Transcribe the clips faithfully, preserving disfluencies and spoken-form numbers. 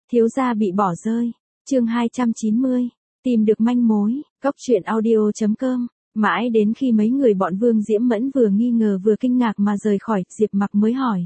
Thiếu gia bị bỏ rơi. Chương hai trăm chín mươi. Tìm được manh mối. Cốc truyện audio chấm com. Mãi đến khi mấy người bọn Vương Diễm Mẫn vừa nghi ngờ vừa kinh ngạc mà rời khỏi, Diệp Mặc mới hỏi.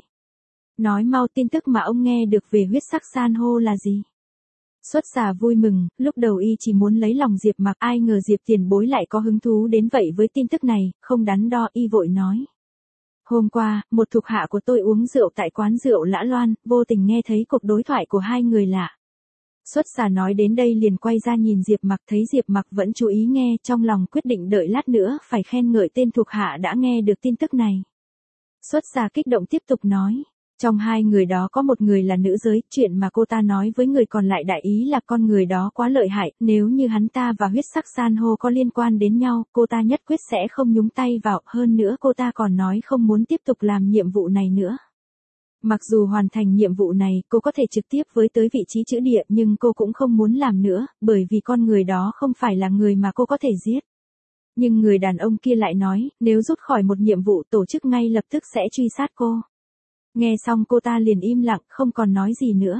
Nói mau, tin tức mà ông nghe được về huyết sắc san hô là gì? Xuất Xà vui mừng, lúc đầu y chỉ muốn lấy lòng Diệp Mặc, ai ngờ Diệp tiền bối lại có hứng thú đến vậy với tin tức này, không đắn đo y vội nói. Hôm qua, một thuộc hạ của tôi uống rượu tại quán rượu Lã Loan, vô tình nghe thấy cuộc đối thoại của hai người lạ. Xuất Xà nói đến đây liền quay ra nhìn Diệp Mặc, thấy Diệp Mặc vẫn chú ý nghe, trong lòng quyết định đợi lát nữa phải khen ngợi tên thuộc hạ đã nghe được tin tức này. Xuất Xà kích động tiếp tục nói. Trong hai người đó có một người là nữ giới, chuyện mà cô ta nói với người còn lại đại ý là con người đó quá lợi hại, nếu như hắn ta và huyết sắc san hô có liên quan đến nhau, cô ta nhất quyết sẽ không nhúng tay vào, hơn nữa cô ta còn nói không muốn tiếp tục làm nhiệm vụ này nữa. Mặc dù hoàn thành nhiệm vụ này, cô có thể trực tiếp với tới vị trí chữ địa nhưng cô cũng không muốn làm nữa, bởi vì con người đó không phải là người mà cô có thể giết. Nhưng người đàn ông kia lại nói, nếu rút khỏi một nhiệm vụ tổ chức ngay lập tức sẽ truy sát cô. Nghe xong cô ta liền im lặng, không còn nói gì nữa.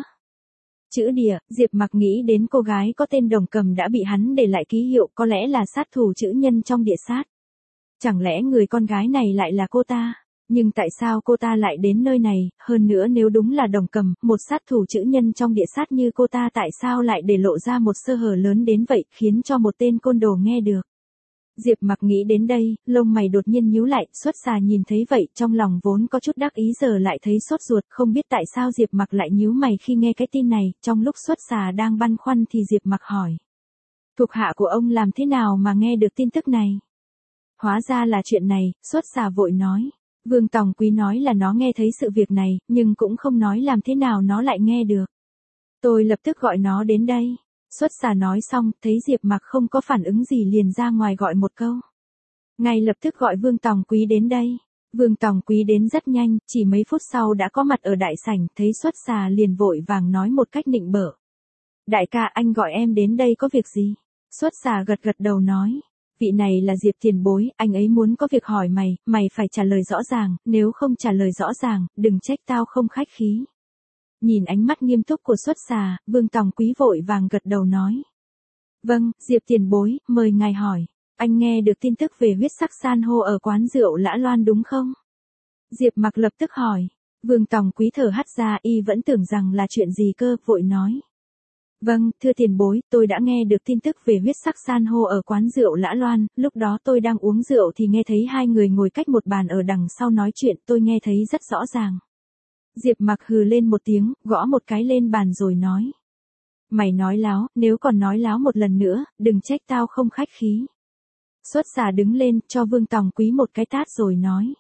Chữ địa, Diệp Mặc nghĩ đến cô gái có tên Đồng Cầm đã bị hắn để lại ký hiệu, có lẽ là sát thủ chữ nhân trong địa sát. Chẳng lẽ người con gái này lại là cô ta? Nhưng tại sao cô ta lại đến nơi này, hơn nữa nếu đúng là Đồng Cầm, một sát thủ chữ nhân trong địa sát như cô ta tại sao lại để lộ ra một sơ hở lớn đến vậy, khiến cho một tên côn đồ nghe được. Diệp Mặc nghĩ đến đây, lông mày đột nhiên nhíu lại, Xuất Xà nhìn thấy vậy, trong lòng vốn có chút đắc ý giờ lại thấy sốt ruột, không biết tại sao Diệp Mặc lại nhíu mày khi nghe cái tin này, trong lúc Xuất Xà đang băn khoăn thì Diệp Mặc hỏi. Thuộc hạ của ông làm thế nào mà nghe được tin tức này? Hóa ra là chuyện này, Xuất Xà vội nói. Vương Tòng Quý nói là nó nghe thấy sự việc này, nhưng cũng không nói làm thế nào nó lại nghe được. Tôi lập tức gọi nó đến đây. Xuất Xà nói xong, thấy Diệp Mặc không có phản ứng gì liền ra ngoài gọi một câu. Ngay lập tức gọi Vương Tòng Quý đến đây. Vương Tòng Quý đến rất nhanh, chỉ mấy phút sau đã có mặt ở đại sảnh, thấy Xuất Xà liền vội vàng nói một cách nịnh bợ. Đại ca, anh gọi em đến đây có việc gì? Xuất Xà gật gật đầu nói. Vị này là Diệp tiền bối, anh ấy muốn có việc hỏi mày, mày phải trả lời rõ ràng, nếu không trả lời rõ ràng, đừng trách tao không khách khí. Nhìn ánh mắt nghiêm túc của Xuất Xà, Vương Tòng Quý vội vàng gật đầu nói. Vâng, Diệp tiền bối, mời ngài hỏi. Anh nghe được tin tức về huyết sắc san hô ở quán rượu Lã Loan đúng không? Diệp Mặc lập tức hỏi. Vương Tòng Quý thở hắt ra, y vẫn tưởng rằng là chuyện gì cơ, vội nói. Vâng, thưa tiền bối, tôi đã nghe được tin tức về huyết sắc san hô ở quán rượu Lã Loan, lúc đó tôi đang uống rượu thì nghe thấy hai người ngồi cách một bàn ở đằng sau nói chuyện, tôi nghe thấy rất rõ ràng. Diệp Mặc hừ lên một tiếng, gõ một cái lên bàn rồi nói. Mày nói láo, nếu còn nói láo một lần nữa, đừng trách tao không khách khí. Xuất Xà đứng lên, cho Vương Tòng Quý một cái tát rồi nói.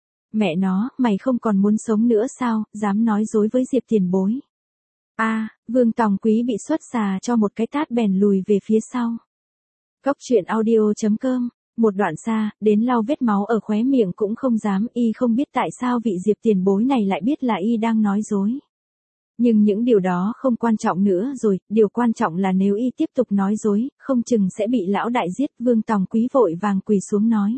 Mẹ nó, mày không còn muốn sống nữa sao, dám nói dối với Diệp tiền bối. A, à, Vương Tòng Quý bị Xuất Xà cho một cái tát bèn lùi về phía sau. Cốc truyện audio chấm com. Một đoạn xa, đến lau vết máu ở khóe miệng cũng không dám, y không biết tại sao vị Diệp tiền bối này lại biết là y đang nói dối. Nhưng những điều đó không quan trọng nữa rồi, điều quan trọng là nếu y tiếp tục nói dối, không chừng sẽ bị lão đại giết. Vương Tòng Quý vội vàng quỳ xuống nói.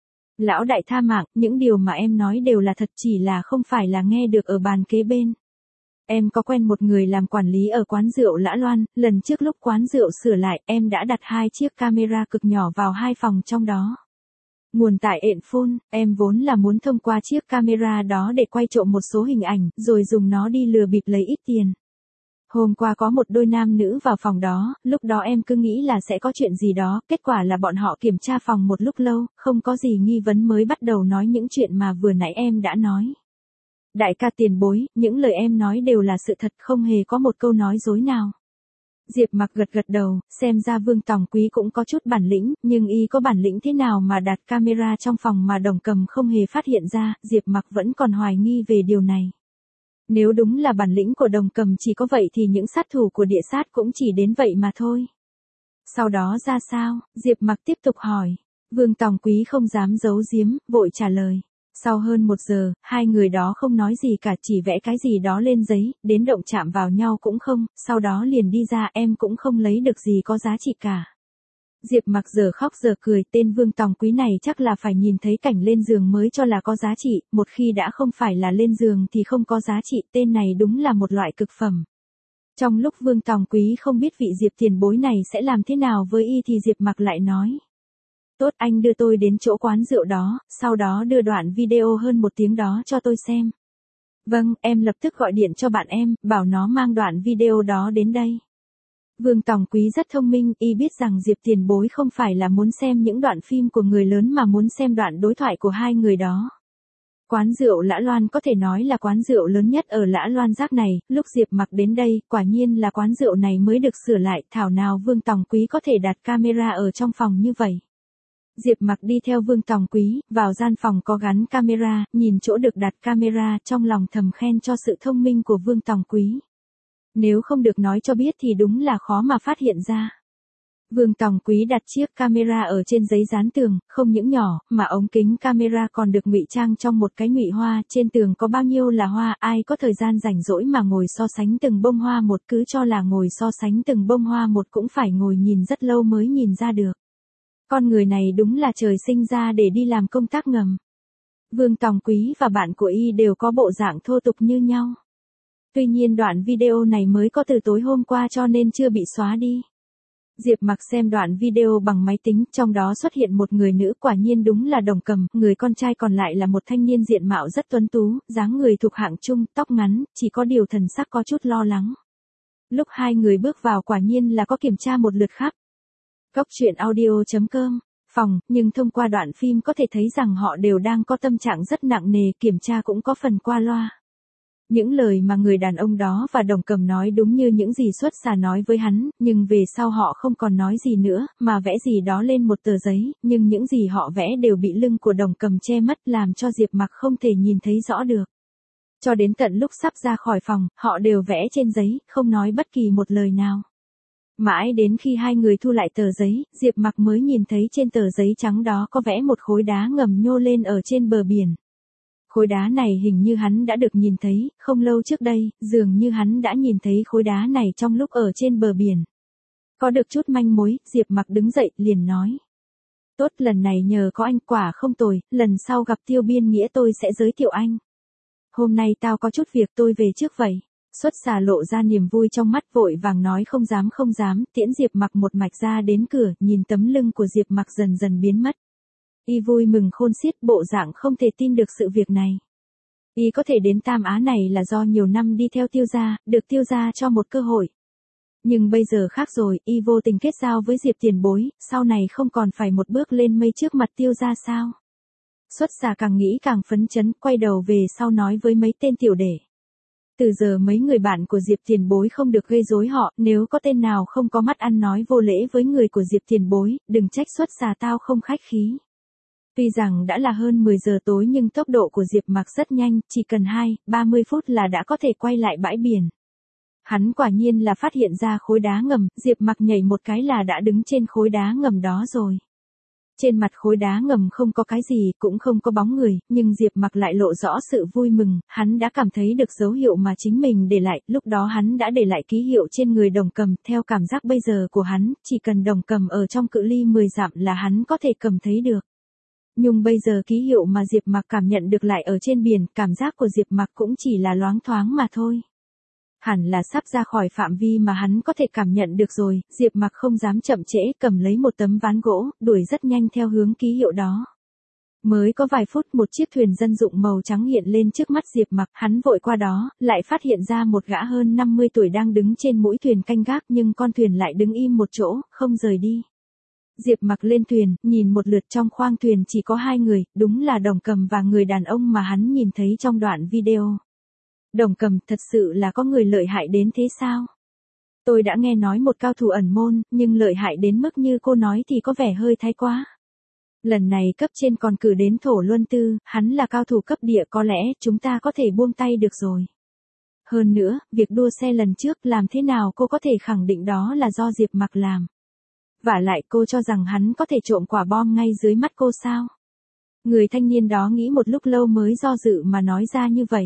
Lão đại tha mạng, những điều mà em nói đều là thật, chỉ là không phải là nghe được ở bàn kế bên. Em có quen một người làm quản lý ở quán rượu Lã Loan, lần trước lúc quán rượu sửa lại, em đã đặt hai chiếc camera cực nhỏ vào hai phòng trong đó. Nguồn tải ện phone, em vốn là muốn thông qua chiếc camera đó để quay trộm một số hình ảnh, rồi dùng nó đi lừa bịp lấy ít tiền. Hôm qua có một đôi nam nữ vào phòng đó, lúc đó em cứ nghĩ là sẽ có chuyện gì đó, kết quả là bọn họ kiểm tra phòng một lúc lâu, không có gì nghi vấn mới bắt đầu nói những chuyện mà vừa nãy em đã nói. Đại ca tiền bối, những lời em nói đều là sự thật, không hề có một câu nói dối nào. Diệp Mặc gật gật đầu, xem ra Vương Tòng Quý cũng có chút bản lĩnh, nhưng y có bản lĩnh thế nào mà đặt camera trong phòng mà Đồng Cầm không hề phát hiện ra, Diệp Mặc vẫn còn hoài nghi về điều này. Nếu đúng là bản lĩnh của Đồng Cầm chỉ có vậy thì những sát thủ của địa sát cũng chỉ đến vậy mà thôi. Sau đó ra sao? Diệp Mặc tiếp tục hỏi. Vương Tòng Quý không dám giấu giếm, vội trả lời. Sau hơn một giờ, hai người đó không nói gì cả, chỉ vẽ cái gì đó lên giấy, đến động chạm vào nhau cũng không, sau đó liền đi ra, em cũng không lấy được gì có giá trị cả. Diệp Mặc giờ khóc giờ cười, tên Vương Tòng Quý này chắc là phải nhìn thấy cảnh lên giường mới cho là có giá trị, một khi đã không phải là lên giường thì không có giá trị, tên này đúng là một loại cực phẩm. Trong lúc Vương Tòng Quý không biết vị Diệp tiền bối này sẽ làm thế nào với y thì Diệp Mặc lại nói. Tốt, anh đưa tôi đến chỗ quán rượu đó, sau đó đưa đoạn video hơn một tiếng đó cho tôi xem. Vâng, em lập tức gọi điện cho bạn em, bảo nó mang đoạn video đó đến đây. Vương Tòng Quý rất thông minh, y biết rằng Diệp tiền bối không phải là muốn xem những đoạn phim của người lớn mà muốn xem đoạn đối thoại của hai người đó. Quán rượu Lã Loan có thể nói là quán rượu lớn nhất ở Lã Loan Giác này, lúc Diệp Mặc đến đây, quả nhiên là quán rượu này mới được sửa lại, thảo nào Vương Tòng Quý có thể đặt camera ở trong phòng như vậy. Diệp Mặc đi theo Vương Tòng Quý, vào gian phòng có gắn camera, nhìn chỗ được đặt camera, trong lòng thầm khen cho sự thông minh của Vương Tòng Quý. Nếu không được nói cho biết thì đúng là khó mà phát hiện ra. Vương Tòng Quý đặt chiếc camera ở trên giấy dán tường, không những nhỏ, mà ống kính camera còn được ngụy trang trong một cái ngụy hoa, trên tường có bao nhiêu là hoa, ai có thời gian rảnh rỗi mà ngồi so sánh từng bông hoa một, cứ cho là ngồi so sánh từng bông hoa một cũng phải ngồi nhìn rất lâu mới nhìn ra được. Con người này đúng là trời sinh ra để đi làm công tác ngầm. Vương Tòng Quý và bạn của y đều có bộ dạng thô tục như nhau. Tuy nhiên đoạn video này mới có từ tối hôm qua cho nên chưa bị xóa đi. Diệp Mặc xem đoạn video bằng máy tính, trong đó xuất hiện một người nữ, quả nhiên đúng là Đồng Cầm, người con trai còn lại là một thanh niên diện mạo rất tuấn tú, dáng người thuộc hạng trung, tóc ngắn, chỉ có điều thần sắc có chút lo lắng. Lúc hai người bước vào quả nhiên là có kiểm tra một lượt khắp. Cốc truyện audio chấm com, phòng, nhưng thông qua đoạn phim có thể thấy rằng họ đều đang có tâm trạng rất nặng nề, kiểm tra cũng có phần qua loa. Những lời mà người đàn ông đó và Đồng Cầm nói đúng như những gì Xuất Xà nói với hắn, nhưng về sau họ không còn nói gì nữa, mà vẽ gì đó lên một tờ giấy, nhưng những gì họ vẽ đều bị lưng của Đồng Cầm che mất làm cho Diệp Mặc không thể nhìn thấy rõ được. Cho đến tận lúc sắp ra khỏi phòng, họ đều vẽ trên giấy, không nói bất kỳ một lời nào. Mãi đến khi hai người thu lại tờ giấy, Diệp Mặc mới nhìn thấy trên tờ giấy trắng đó có vẽ một khối đá ngầm nhô lên ở trên bờ biển. Khối đá này hình như hắn đã được nhìn thấy, không lâu trước đây, dường như hắn đã nhìn thấy khối đá này trong lúc ở trên bờ biển. Có được chút manh mối, Diệp Mặc đứng dậy, liền nói. Tốt, lần này nhờ có anh, quả không tồi, lần sau gặp Tiêu Biên Nghĩa tôi sẽ giới thiệu anh. Hôm nay tao có chút việc, tôi về trước vậy. Xuất Xà lộ ra niềm vui trong mắt, vội vàng nói không dám không dám, tiễn Diệp Mặc một mạch ra đến cửa, nhìn tấm lưng của Diệp Mặc dần dần biến mất. Y vui mừng khôn xiết, bộ dạng không thể tin được sự việc này. Y có thể đến Tam Á này là do nhiều năm đi theo Tiêu gia, được Tiêu gia cho một cơ hội. Nhưng bây giờ khác rồi, y vô tình kết giao với Diệp tiền bối, sau này không còn phải một bước lên mây trước mặt Tiêu gia sao? Xuất Xà càng nghĩ càng phấn chấn, quay đầu về sau nói với mấy tên tiểu đệ. Từ giờ mấy người bạn của Diệp tiền bối không được gây rối họ, nếu có tên nào không có mắt ăn nói vô lễ với người của Diệp tiền bối, đừng trách Xuất Xà tao không khách khí. Tuy rằng đã là hơn mười giờ tối nhưng tốc độ của Diệp Mặc rất nhanh, chỉ cần hai, ba mươi phút là đã có thể quay lại bãi biển. Hắn quả nhiên là phát hiện ra khối đá ngầm, Diệp Mặc nhảy một cái là đã đứng trên khối đá ngầm đó rồi. Trên mặt khối đá ngầm không có cái gì, cũng không có bóng người, nhưng Diệp Mặc lại lộ rõ sự vui mừng, hắn đã cảm thấy được dấu hiệu mà chính mình để lại, lúc đó hắn đã để lại ký hiệu trên người Đồng Cầm, theo cảm giác bây giờ của hắn, chỉ cần Đồng Cầm ở trong cự ly mười dặm là hắn có thể cầm thấy được. Nhưng bây giờ ký hiệu mà Diệp Mặc cảm nhận được lại ở trên biển, cảm giác của Diệp Mặc cũng chỉ là loáng thoáng mà thôi. Hẳn là sắp ra khỏi phạm vi mà hắn có thể cảm nhận được rồi, Diệp Mặc không dám chậm trễ, cầm lấy một tấm ván gỗ, đuổi rất nhanh theo hướng ký hiệu đó. Mới có vài phút một chiếc thuyền dân dụng màu trắng hiện lên trước mắt Diệp Mặc, hắn vội qua đó, lại phát hiện ra một gã hơn năm mươi tuổi đang đứng trên mũi thuyền canh gác nhưng con thuyền lại đứng im một chỗ, không rời đi. Diệp Mặc lên thuyền, nhìn một lượt trong khoang thuyền chỉ có hai người, đúng là Đồng Cầm và người đàn ông mà hắn nhìn thấy trong đoạn video. Đồng Cầm, thật sự là có người lợi hại đến thế sao? Tôi đã nghe nói một cao thủ ẩn môn, nhưng lợi hại đến mức như cô nói thì có vẻ hơi thái quá. Lần này cấp trên còn cử đến Thổ Luân Tư, hắn là cao thủ cấp địa, có lẽ chúng ta có thể buông tay được rồi. Hơn nữa, việc đua xe lần trước làm thế nào cô có thể khẳng định đó là do Diệp Mặc làm? Vả lại cô cho rằng hắn có thể trộm quả bom ngay dưới mắt cô sao? Người thanh niên đó nghĩ một lúc lâu mới do dự mà nói ra như vậy.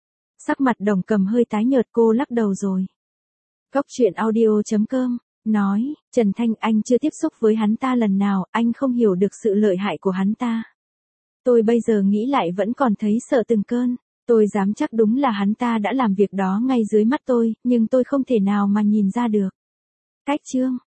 Sắc mặt Đồng Cầm hơi tái nhợt, cô lắc đầu rồi. Cốc truyện audio chấm com, nói, Trần Thanh, anh chưa tiếp xúc với hắn ta lần nào, anh không hiểu được sự lợi hại của hắn ta. Tôi bây giờ nghĩ lại vẫn còn thấy sợ từng cơn. Tôi dám chắc đúng là hắn ta đã làm việc đó ngay dưới mắt tôi, nhưng tôi không thể nào mà nhìn ra được. Cách chương